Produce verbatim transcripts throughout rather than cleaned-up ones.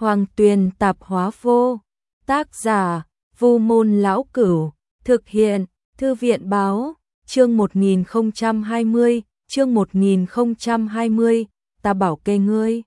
Hoàng Tuyền tạp hóa vô. Tác giả: Vu Môn Lão Cửu. Thực hiện: Thư viện báo. Chương một nghìn không trăm hai mươi, chương một nghìn không trăm hai mươi, ta bảo kê ngươi.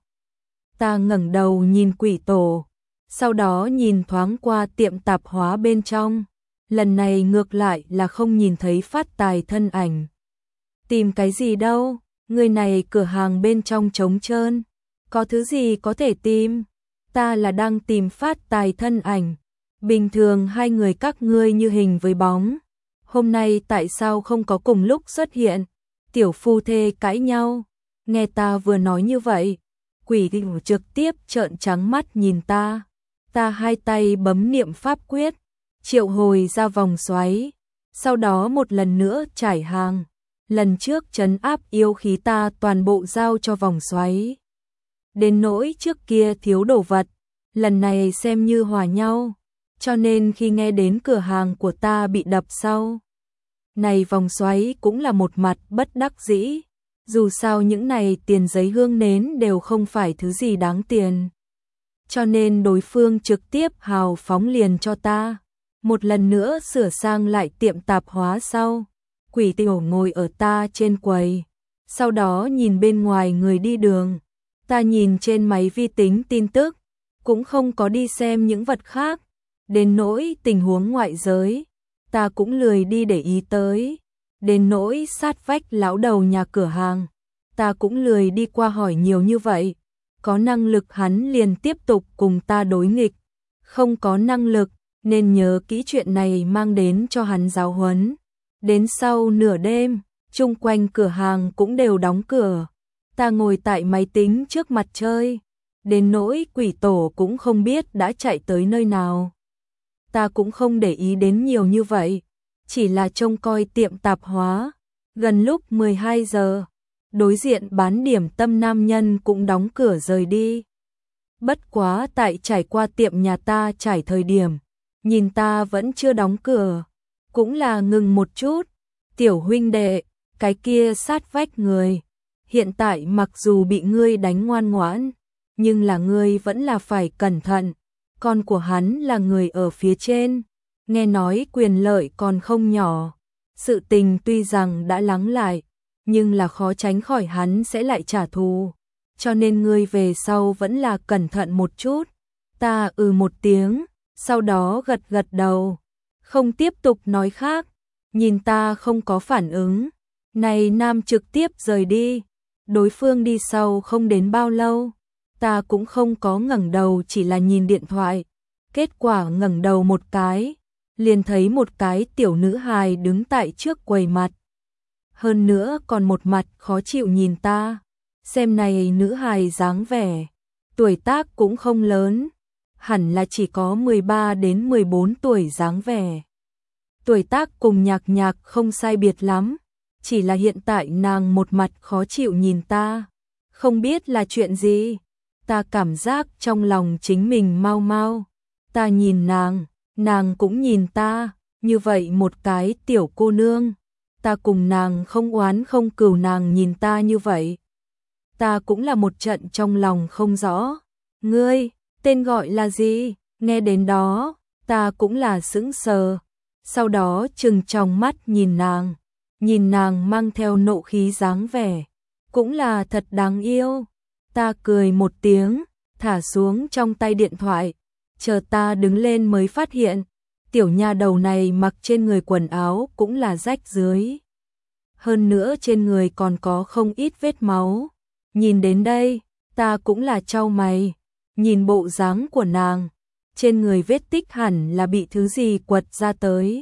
Ta ngẩng đầu nhìn quỷ tổ, sau đó nhìn thoáng qua tiệm tạp hóa bên trong. Lần này ngược lại là không nhìn thấy Phát Tài thân ảnh. Tìm cái gì đâu, người này cửa hàng bên trong trống trơn. Có thứ gì có thể tìm? Ta là đang tìm Phát Tài thân ảnh. Bình thường hai người các ngươi như hình với bóng. Hôm nay tại sao không có cùng lúc xuất hiện? Tiểu phu thê cãi nhau. Nghe ta vừa nói như vậy, quỷ tiểu trực tiếp trợn trắng mắt nhìn ta. Ta hai tay bấm niệm pháp quyết, triệu hồi ra vòng xoáy. Sau đó một lần nữa trải hàng. Lần trước trấn áp yêu khí ta toàn bộ giao cho vòng xoáy. Đến nỗi trước kia thiếu đồ vật, lần này xem như hòa nhau. Cho nên khi nghe đến cửa hàng của ta bị đập sau, này vòng xoáy cũng là một mặt bất đắc dĩ. Dù sao những này tiền giấy hương nến đều không phải thứ gì đáng tiền. Cho nên đối phương trực tiếp hào phóng liền cho ta. Một lần nữa sửa sang lại tiệm tạp hóa sau. Quỷ tiểu ngồi ở ta trên quầy. Sau đó nhìn bên ngoài người đi đường. Ta nhìn trên máy vi tính tin tức. Cũng không có đi xem những vật khác. Đến nỗi tình huống ngoại giới, ta cũng lười đi để ý tới. Đến nỗi sát vách lão đầu nhà cửa hàng, ta cũng lười đi qua hỏi nhiều như vậy. Có năng lực hắn liền tiếp tục cùng ta đối nghịch. Không có năng lực, nên nhớ kỹ chuyện này mang đến cho hắn giáo huấn. Đến sau nửa đêm, chung quanh cửa hàng cũng đều đóng cửa. Ta ngồi tại máy tính trước mặt chơi. Đến nỗi quỷ tổ cũng không biết đã chạy tới nơi nào. Ta cũng không để ý đến nhiều như vậy, chỉ là trông coi tiệm tạp hóa. Gần lúc mười hai giờ, đối diện bán điểm tâm nam nhân cũng đóng cửa rời đi. Bất quá tại trải qua tiệm nhà ta trải thời điểm, nhìn ta vẫn chưa đóng cửa, cũng là ngừng một chút. Tiểu huynh đệ, cái kia sát vách người, hiện tại mặc dù bị ngươi đánh ngoan ngoãn, nhưng là ngươi vẫn là phải cẩn thận. Con của hắn là người ở phía trên, nghe nói quyền lợi còn không nhỏ. Sự tình tuy rằng đã lắng lại, nhưng là khó tránh khỏi hắn sẽ lại trả thù. Cho nên ngươi về sau vẫn là cẩn thận một chút. Ta ừ một tiếng, sau đó gật gật đầu, không tiếp tục nói khác. Nhìn ta không có phản ứng, này nam trực tiếp rời đi. Đối phương đi sau không đến bao lâu. Ta cũng không có ngẩng đầu, chỉ là nhìn điện thoại. Kết quả ngẩng đầu một cái, liền thấy một cái tiểu nữ hài đứng tại trước quầy mặt. Hơn nữa còn một mặt khó chịu nhìn ta. Xem này nữ hài dáng vẻ, tuổi tác cũng không lớn, hẳn là chỉ có mười ba đến mười bốn tuổi dáng vẻ. Tuổi tác cùng Nhạc Nhạc không sai biệt lắm, chỉ là hiện tại nàng một mặt khó chịu nhìn ta. Không biết là chuyện gì. Ta cảm giác trong lòng chính mình mau mau. Ta nhìn nàng, nàng cũng nhìn ta, như vậy một cái tiểu cô nương. Ta cùng nàng không oán không cừu, nàng nhìn ta như vậy. Ta cũng là một trận trong lòng không rõ. Ngươi, tên gọi là gì? Nghe đến đó, ta cũng là sững sờ. Sau đó trừng tròng mắt nhìn nàng. Nhìn nàng mang theo nộ khí dáng vẻ, cũng là thật đáng yêu. Ta cười một tiếng, thả xuống trong tay điện thoại. Chờ ta đứng lên mới phát hiện, tiểu nha đầu này mặc trên người quần áo cũng là rách dưới. Hơn nữa trên người còn có không ít vết máu. Nhìn đến đây, ta cũng là chau mày. Nhìn bộ dáng của nàng, trên người vết tích hẳn là bị thứ gì quật ra tới.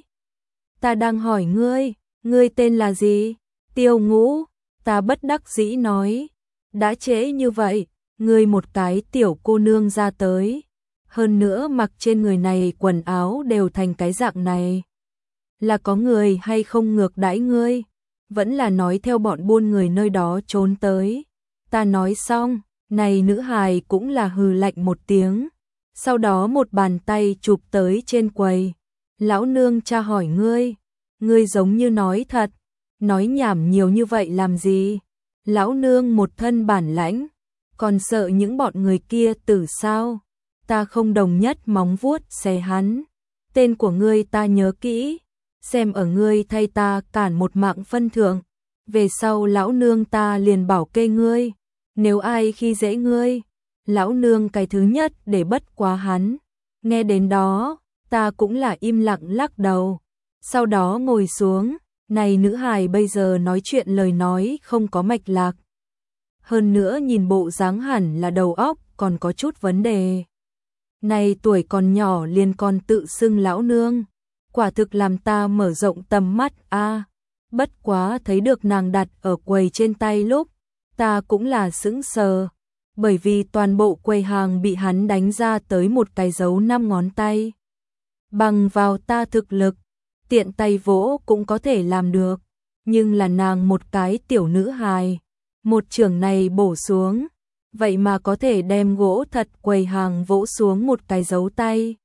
Ta đang hỏi ngươi, ngươi tên là gì? Tiêu Ngũ. Ta bất đắc dĩ nói. Đã trễ như vậy, ngươi một cái tiểu cô nương ra tới. Hơn nữa mặc trên người này quần áo đều thành cái dạng này. Là có người hay không ngược đãi ngươi? Vẫn là nói theo bọn buôn người nơi đó trốn tới? Ta nói xong, này nữ hài cũng là hừ lạnh một tiếng. Sau đó một bàn tay chụp tới trên quầy. Lão nương tra hỏi ngươi. Ngươi giống như nói thật. Nói nhảm nhiều như vậy làm gì? Lão nương một thân bản lãnh, còn sợ những bọn người kia tử sao? ta không đồng nhất móng vuốt xé hắn. Tên của ngươi ta nhớ kỹ, xem ở ngươi thay ta cản một mạng phân thượng, về sau lão nương ta liền bảo kê ngươi, nếu ai khi dễ ngươi, lão nương cái thứ nhất để bất quá hắn. Nghe đến đó, ta cũng là im lặng lắc đầu, sau đó ngồi xuống, này nữ hài bây giờ nói chuyện lời nói không có mạch lạc. Hơn nữa nhìn bộ dáng hẳn là đầu óc còn có chút vấn đề. Này tuổi còn nhỏ liền còn tự xưng lão nương, quả thực làm ta mở rộng tầm mắt a. À, bất quá thấy được nàng đặt ở quầy trên tay lúc, ta cũng là sững sờ, bởi vì toàn bộ quầy hàng bị hắn đánh ra tới một cái dấu năm ngón tay. Bằng vào ta thực lực, tiện tay vỗ cũng có thể làm được, nhưng là nàng một cái tiểu nữ hài, một chưởng này bổ xuống, vậy mà có thể đem gỗ thật quầy hàng vỗ xuống một cái dấu tay.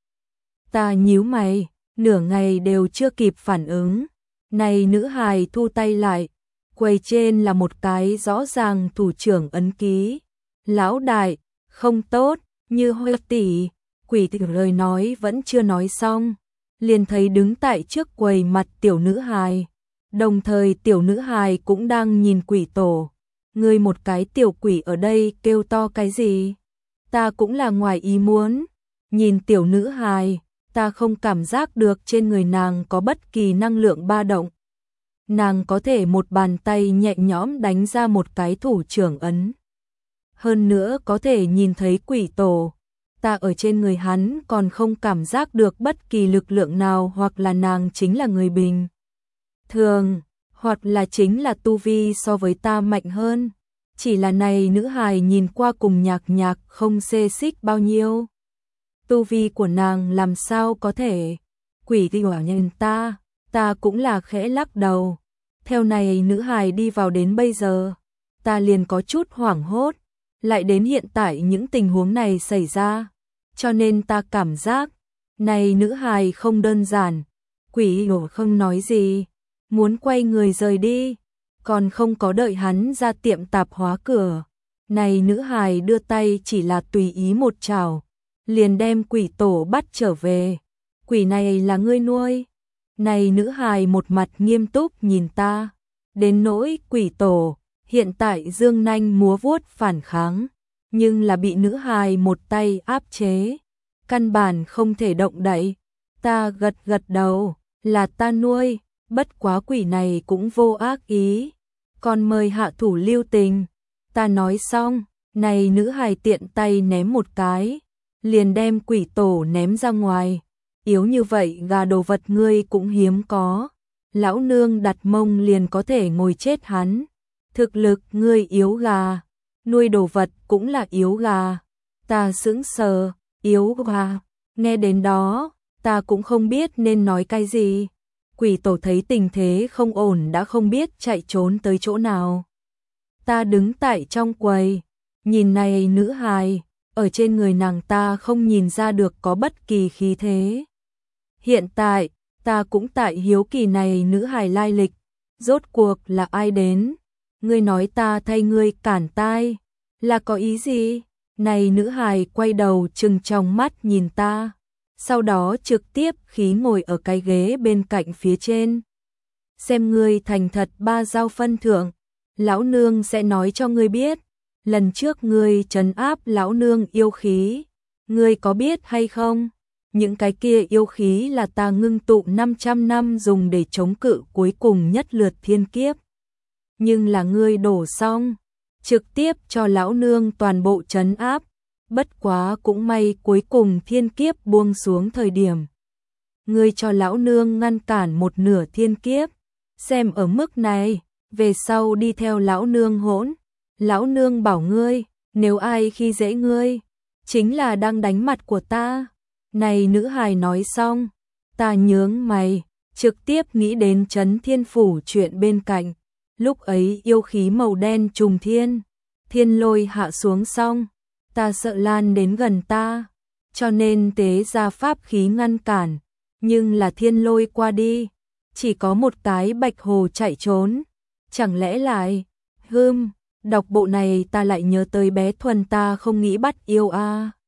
Ta nhíu mày, nửa ngày đều chưa kịp phản ứng. Này nữ hài thu tay lại, quầy trên là một cái rõ ràng thủ trưởng ấn ký. Lão đại, không tốt, như Huệ tỷ, quỷ tỷ lời nói vẫn chưa nói xong, liền thấy đứng tại trước quầy mặt tiểu nữ hài, đồng thời tiểu nữ hài cũng đang nhìn quỷ tổ. Ngươi một cái tiểu quỷ ở đây kêu to cái gì? Ta cũng là ngoài ý muốn, nhìn tiểu nữ hài, ta không cảm giác được trên người nàng có bất kỳ năng lượng ba động. Nàng có thể một bàn tay nhẹ nhõm đánh ra một cái thủ trưởng ấn. Hơn nữa có thể nhìn thấy quỷ tổ, ta ở trên người hắn còn không cảm giác được bất kỳ lực lượng nào, hoặc là nàng chính là người bình thường, hoặc là chính là tu vi so với ta mạnh hơn. Chỉ là này nữ hài nhìn qua cùng nhạc nhạc không xê xích bao nhiêu. Tu vi của nàng làm sao có thể? Quỷ thì hỏa nhân ta, ta cũng là khẽ lắc đầu. Theo này nữ hài đi vào đến bây giờ, ta liền có chút hoảng hốt. Lại đến hiện tại những tình huống này xảy ra, cho nên ta cảm giác, này nữ hài không đơn giản. Quỷ hổ không nói gì, muốn quay người rời đi, còn không có đợi hắn ra tiệm tạp hóa cửa. Này nữ hài đưa tay chỉ là tùy ý một chảo, liền đem quỷ tổ bắt trở về. Quỷ này là ngươi nuôi? Này nữ hài một mặt nghiêm túc nhìn ta, đến nỗi quỷ tổ hiện tại dương nanh múa vuốt phản kháng, nhưng là bị nữ hài một tay áp chế, căn bản không thể động đậy. Ta gật gật đầu, là ta nuôi, bất quá quỷ này cũng vô ác ý, còn mời hạ thủ lưu tình. Ta nói xong, này nữ hài tiện tay ném một cái, liền đem quỷ tổ ném ra ngoài. Yếu như vậy gà đồ vật ngươi cũng hiếm có, lão nương đặt mông liền có thể ngồi chết hắn. Thực lực ngươi yếu gà, nuôi đồ vật cũng là yếu gà. Ta sững sờ, yếu gà, nghe đến đó, ta cũng không biết nên nói cái gì. Quỷ tổ thấy tình thế không ổn đã không biết chạy trốn tới chỗ nào. Ta đứng tại trong quầy, nhìn này nữ hài, ở trên người nàng ta không nhìn ra được có bất kỳ khí thế. Hiện tại, ta cũng tại hiếu kỳ này nữ hài lai lịch, rốt cuộc là ai đến? Ngươi nói ta thay ngươi cản tai, là có ý gì? Này nữ hài quay đầu trừng trong mắt nhìn ta, sau đó trực tiếp khí ngồi ở cái ghế bên cạnh phía trên. Xem ngươi thành thật ba giao phân thượng, lão nương sẽ nói cho ngươi biết, lần trước ngươi trấn áp lão nương yêu khí, ngươi có biết hay không? Những cái kia yêu khí là ta ngưng tụ năm trăm năm dùng để chống cự cuối cùng nhất lượt thiên kiếp. Nhưng là ngươi đổ xong, trực tiếp cho lão nương toàn bộ trấn áp, bất quá cũng may cuối cùng thiên kiếp buông xuống thời điểm. Ngươi cho lão nương ngăn cản một nửa thiên kiếp, xem ở mức này, về sau đi theo lão nương hỗn. Lão nương bảo ngươi, nếu ai khi dễ ngươi, chính là đang đánh mặt của ta. Này nữ hài nói xong, ta nhướng mày, trực tiếp nghĩ đến Trấn Thiên Phủ chuyện bên cạnh. Lúc ấy yêu khí màu đen trùng thiên, thiên lôi hạ xuống xong, ta sợ lan đến gần ta, cho nên tế ra pháp khí ngăn cản, nhưng là thiên lôi qua đi, chỉ có một cái bạch hồ chạy trốn, chẳng lẽ lại, hưm, đọc bộ này ta lại nhớ tới bé Thuần ta không nghĩ bắt yêu a. À.